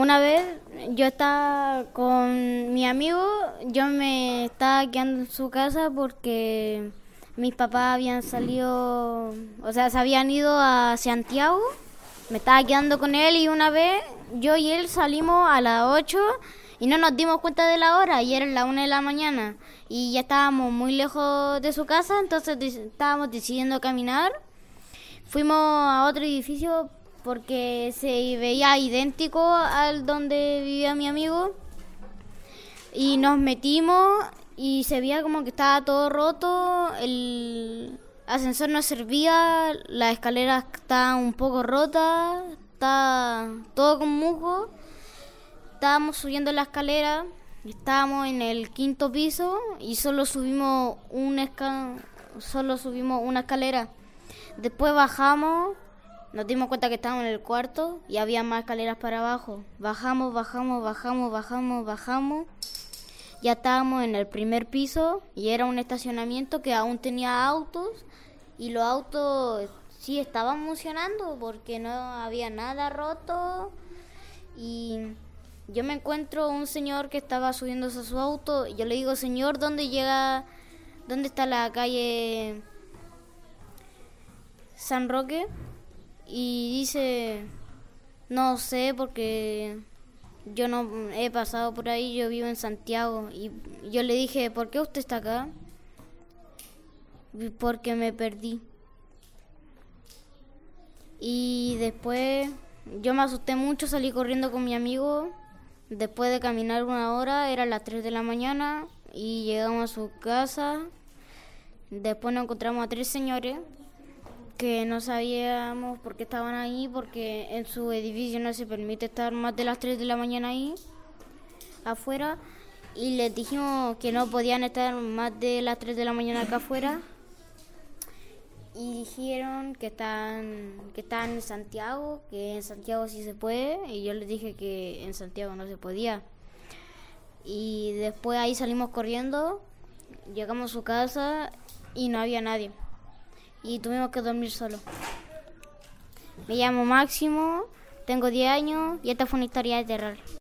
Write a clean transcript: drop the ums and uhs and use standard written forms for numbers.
una vez yo estaba con mi amigo, yo me estaba quedando en su casa porque mis papás habían salido, o sea, se habían ido a Santiago. Me estaba quedando con él y una vez yo y él salimos a las 8 y no nos dimos cuenta de la hora y era la 1 de la mañana y ya estábamos muy lejos de su casa, entonces estábamos decidiendo caminar. Fuimos a otro edificio porque se veía idéntico al donde vivía mi amigo y nos metimos y se veía como que estaba todo roto, el ascensor no servía, las escaleras estaban un poco rotas, estaba todo con musgo. Estábamos subiendo la escalera, estábamos en el 5.º piso y solo subimos una escalera. Después bajamos, nos dimos cuenta que estábamos en el 4.º y había más escaleras para abajo. Bajamos. Ya estábamos en el 1.er piso y era un estacionamiento que aún tenía autos y los autos sí estaban funcionando porque no había nada roto. Y yo me encuentro un señor que estaba subiéndose a su auto y yo le digo, señor, ¿dónde está la calle San Roque? Y dice, no sé porque yo no he pasado por ahí, yo vivo en Santiago. Y yo le dije, ¿por qué usted está acá? Porque me perdí. Y después yo me asusté mucho, salí corriendo con mi amigo. Después de caminar 1 hora, eran las 3 de la mañana y llegamos a su casa. Después nos encontramos a 3 señores que no sabíamos por qué estaban ahí, porque en su edificio no se permite estar más de las 3 de la mañana ahí, afuera. Y les dijimos que no podían estar más de las 3 de la mañana acá afuera. Y dijeron que estaban en Santiago, que en Santiago sí se puede, y yo les dije que en Santiago no se podía. Y después ahí salimos corriendo, llegamos a su casa y no había nadie. Y tuvimos que dormir solo. Me llamo Máximo, tengo 10 años y esta fue una historia de terror.